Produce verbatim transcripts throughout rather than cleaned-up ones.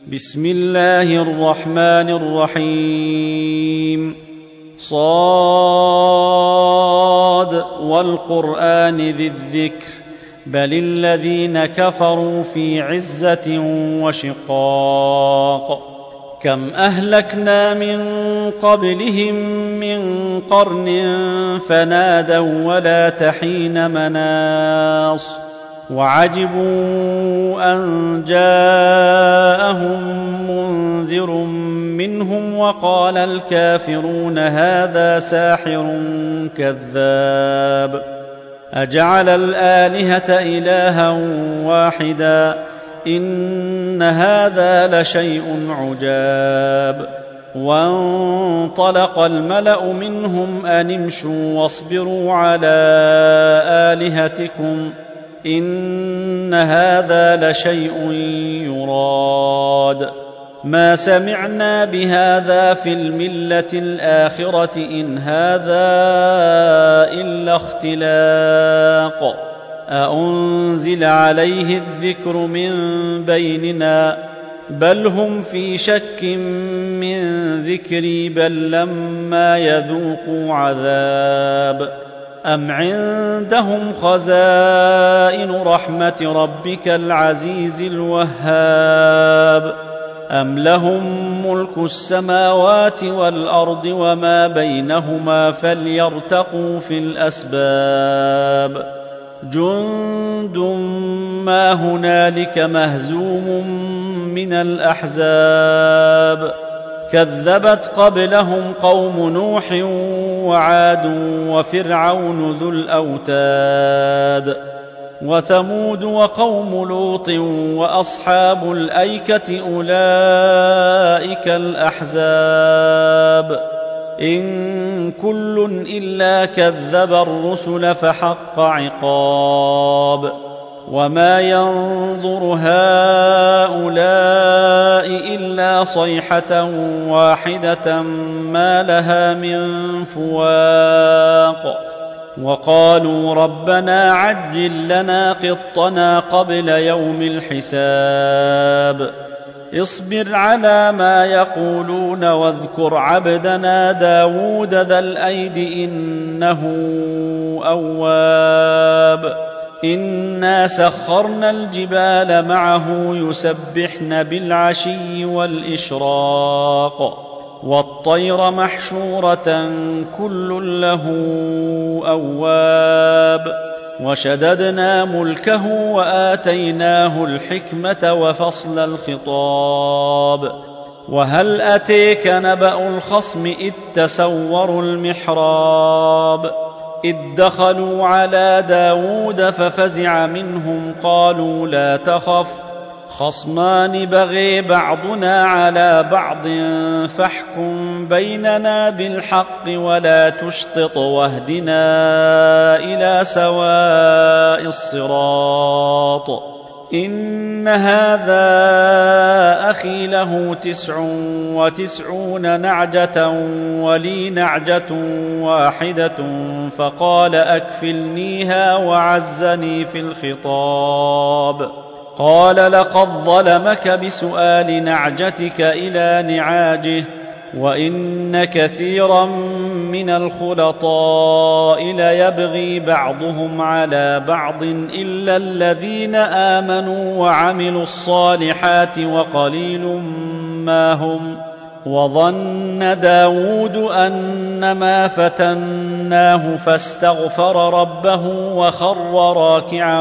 بسم الله الرحمن الرحيم. صاد والقرآن ذي الذكر بل الذين كفروا في عزة وشقاق. كم أهلكنا من قبلهم من قرن فنادوا ولا تحين مناص وعجبوا أن جاءهم منذر منهم وقال الكافرون هذا ساحر كذاب أجعل الآلهة إلها واحدا إن هذا لشيء عجاب. وانطلق الملأ منهم أن امشوا واصبروا على آلهتكم إن هذا لشيء يراد ما سمعنا بهذا في الملة الآخرة إن هذا إلا اختلاق أأنزل عليه الذكر من بيننا بل هم في شك من ذكري بل لما يذوقوا عذاب أم عندهم خزائن رحمة ربك العزيز الوهاب أم لهم ملك السماوات والأرض وما بينهما فليرتقوا في الأسباب جند ما هنالك مهزوم من الأحزاب كذبت قبلهم قوم نوح وعاد وفرعون ذو الأوتاد وثمود وقوم لوط وأصحاب الأيكة أولئك الأحزاب إن كل إلا كذب الرسل فحق عقاب وما ينظر هؤلاء إلا صيحة واحدة ما لها من فواق وقالوا ربنا عجل لنا قطنا قبل يوم الحساب اصبر على ما يقولون واذكر عبدنا داود ذا الأيد إنه أواب إنا سخرنا الجبال معه يسبحن بالعشي والإشراق والطير محشورة كل له أواب وشددنا ملكه وآتيناه الحكمة وفصل الخطاب وهل أتيك نبأ الخصم إذ تسوروا المحراب إذ دخلوا على داود ففزع منهم قالوا لا تخف خصمان بغي بعضنا على بعض فاحكم بيننا بالحق ولا تشطط واهدنا إلى سواء الصراط إن هذا أخي له تسع وتسعون نعجة ولي نعجة واحدة فقال أكفلنيها وعزني في الخطاب قال لقد ظلمك بسؤال نعجتك إلى نعاجه وإن كثيرا من الخلطاء ليبغي بعضهم على بعض إلا الذين آمنوا وعملوا الصالحات وقليل ما هم وظن داود أنما فتناه فاستغفر ربه وخر راكعا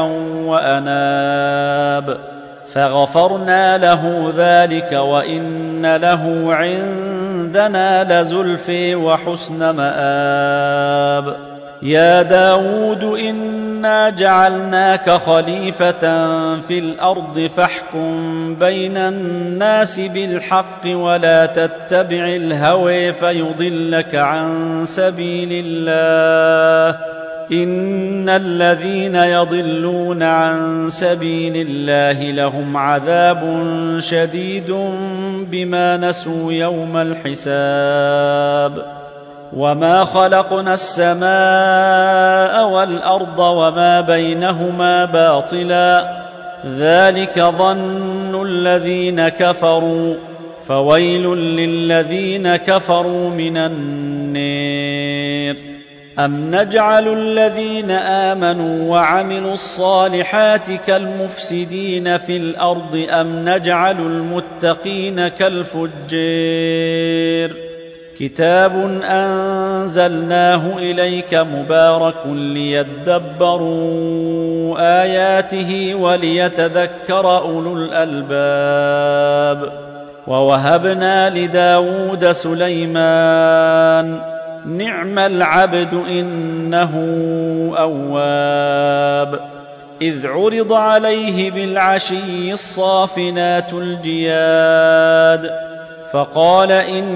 وأناب فغفرنا له ذلك وإن له عندنا لزلفى وحسن مآب يا داود إنا جعلناك خليفة في الأرض فاحكم بين الناس بالحق ولا تتبع الهوى فيضلك عن سبيل الله إن الذين يضلون عن سبيل الله لهم عذاب شديد بما نسوا يوم الحساب وما خلقنا السماء والأرض وما بينهما باطلا ذلك ظن الذين كفروا فويل للذين كفروا من النار. أم نجعل الذين آمنوا وعملوا الصالحات كالمفسدين في الأرض أم نجعل المتقين كالفجار. كتاب أنزلناه إليك مبارك ليدبروا آياته وليتذكر أولو الألباب. ووهبنا لداود سليمان نعم العبد إنه أواب. إذ عرض عليه بالعشي الصافنات الجياد فقال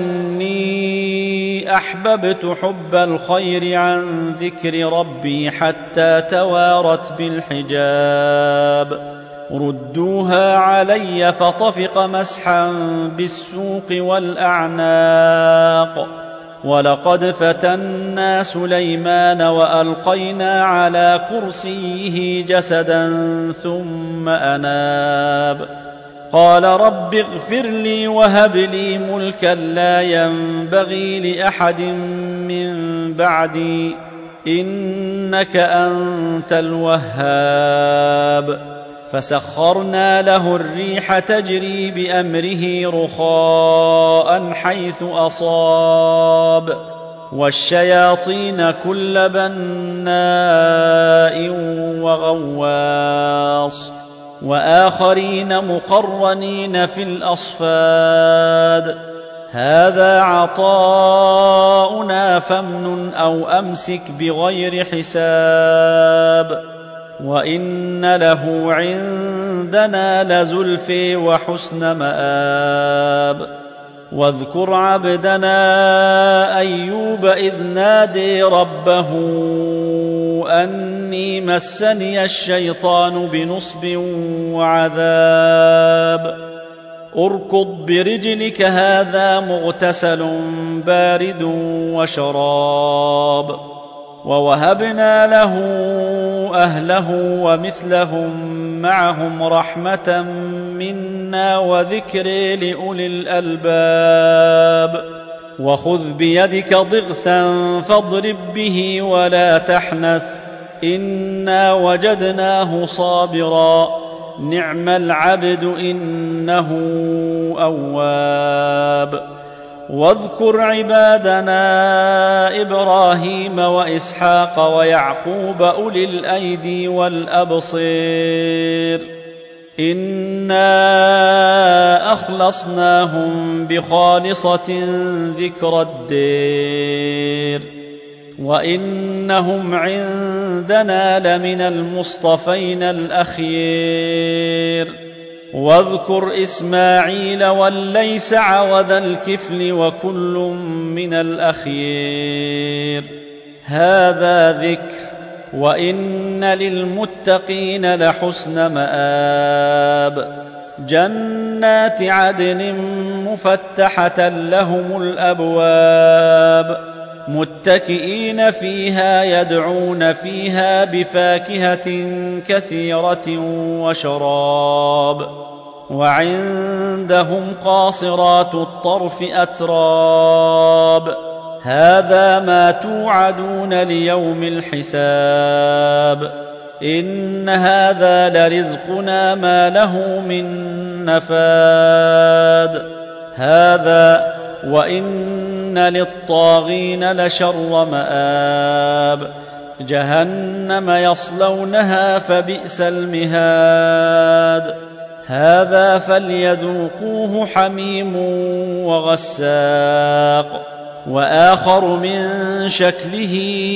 إني أحببت حب الخير عن ذكر ربي حتى توارت بالحجاب. ردوها علي فطفق مسحا بالسوق والأعناق. ولقد فتنا سليمان وألقينا على كرسيه جسدا ثم أناب. قال رب اغفر لي وهب لي ملكا لا ينبغي لأحد من بعدي إنك أنت الوهاب. فسخرنا له الريح تجري بأمره رخاء حيث أصاب والشياطين كل بناء وغواص وآخرين مقرنين في الأصفاد. هذا عطاؤنا فامنن أو أمسك بغير حساب. وإن له عندنا لزلفى وحسن مآب. واذكر عبدنا أيوب إذ نادي ربه أني مسني الشيطان بنصب وعذاب. اركض برجلك هذا مغتسل بارد وشراب. ووهبنا له أهله ومثلهم معهم رحمة منا وذكر لأولي الألباب. وخذ بيدك ضغثا فاضرب به ولا تحنث إنا وجدناه صابرا نعم العبد إنه أواب. واذكر عبادنا إبراهيم وإسحاق ويعقوب أولي الأيدي والأبصير إنا أخلصناهم بخالصة ذكر الدير وإنهم عندنا لمن المصطفين الأخيار. واذكر إسماعيل واليسع وذا الكفل وكل من الأخيار. هذا ذكر وإن للمتقين لحسن مآب. جنات عدن مفتحة لهم الأبواب متكئين فيها يدعون فيها بفاكهة كثيرة وشراب. وعندهم قاصرات الطرف أتراب. هذا ما توعدون ليوم الحساب. إن هذا لرزقنا ما له من نفاد. هذا وإن للطاغين لشر مآب. جهنم يصلونها فبئس المهاد. هذا فليذوقوه حميم وغساق وآخر من شكله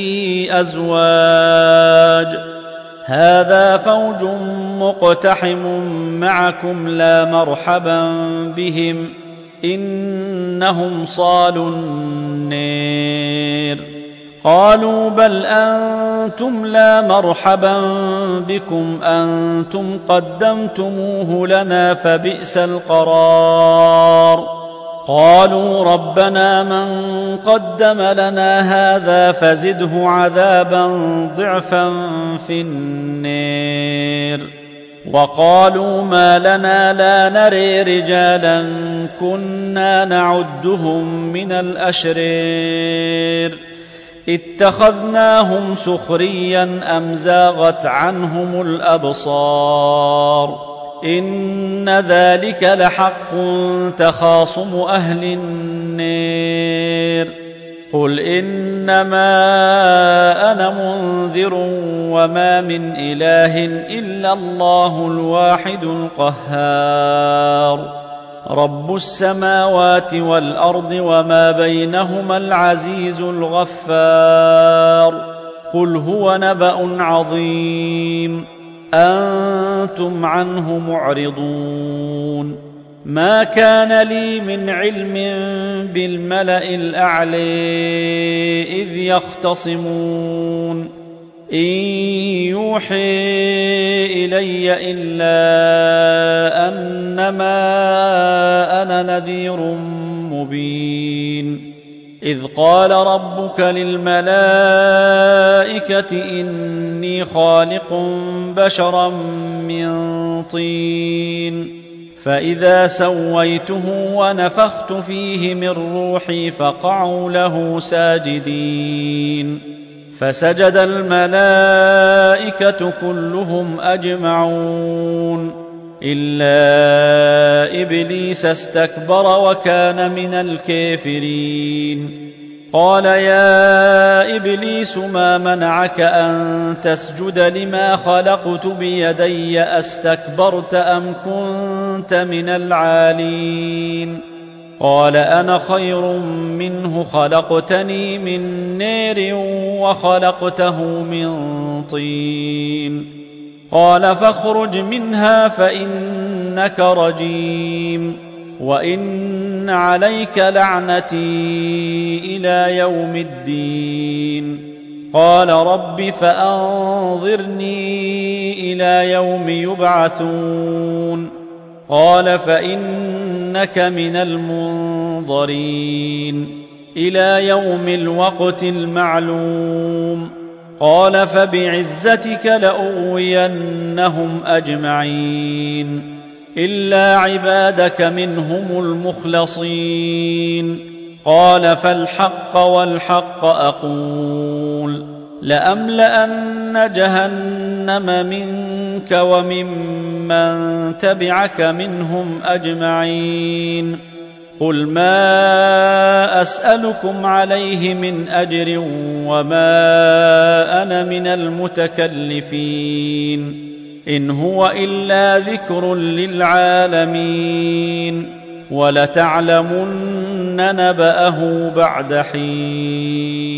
أزواج. هذا فوج مقتحم معكم لا مرحبا بهم إنهم صالوا النير. قالوا بل أنتم لا مرحبا بكم أنتم قدمتموه لنا فبئس القرار. قالوا ربنا من قدم لنا هذا فزده عذابا ضعفا في النير. وقالوا ما لنا لا نري رجالا كنا نعدهم من الأشرار اتخذناهم سخريا أم زاغت عنهم الأبصار إن ذلك لحق تخاصم أهل النار قل إنما أنا منذر وما من إله إلا الله الواحد القهار رب السماوات والأرض وما بينهما العزيز الغفار قل هو نبأ عظيم أنتم عنه معرضون ما كان لي من علم بالملأ الأعلى إذ يختصمون إن يوحي إلي إلا أنما أنا نذير مبين إذ قال ربك للملائكة إني خالق بشرا من طين فإذا سويته ونفخت فيه من روحي فقعوا له ساجدين فسجد الملائكة كلهم أجمعون إلا إبليس استكبر وكان من الكافرين قال يا إبليس ما منعك أن تسجد لما خلقت بيدي أستكبرت أم كنت من العالين قال أنا خير منه خلقتني من نار وخلقته من طين قال فاخرج منها فإنك رجيم وإن عليك لعنتي إلى يوم الدين قال رب فأنظرني إلى يوم يبعثون قال فإنك من المنظرين إلى يوم الوقت المعلوم قال فبعزتك لأغوينهم أجمعين إلا عبادك منهم المخلصين قال فالحق والحق أقول لأملأن جهنم منك وممن تبعك منهم أجمعين قل ما أسألكم عليه من أجر وما أنا من المتكلفين إن هو إلا ذكر للعالمين ولتعلمن نبأه بعد حين